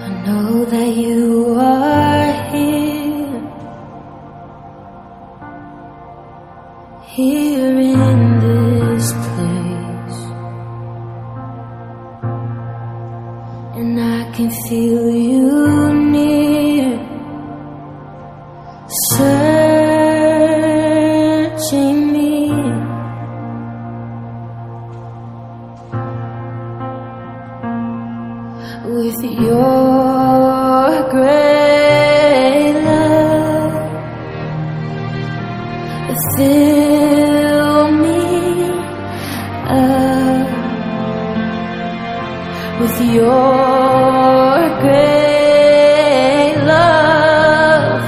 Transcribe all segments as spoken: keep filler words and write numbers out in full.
I know that you are here, here in this place, and I can feel you near, searching me. With your great love, fill me up. With your great love,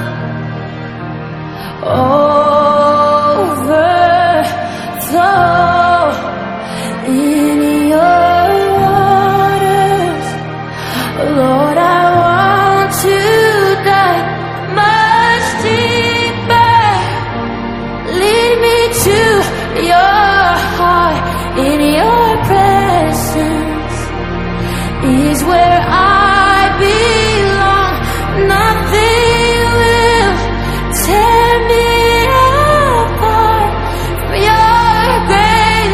overflow in your waters. Lord, I want to dive much deeper. Lead me to your heart. In your presence is where I belong. Nothing will tear me apart from your great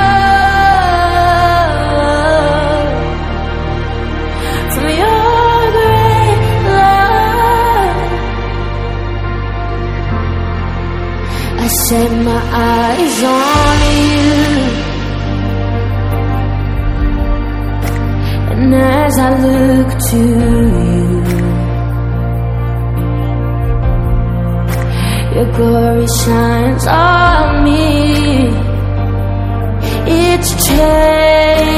love. From your great love, I set my eyes on you, and as I look to you, your glory shines on me. It's changing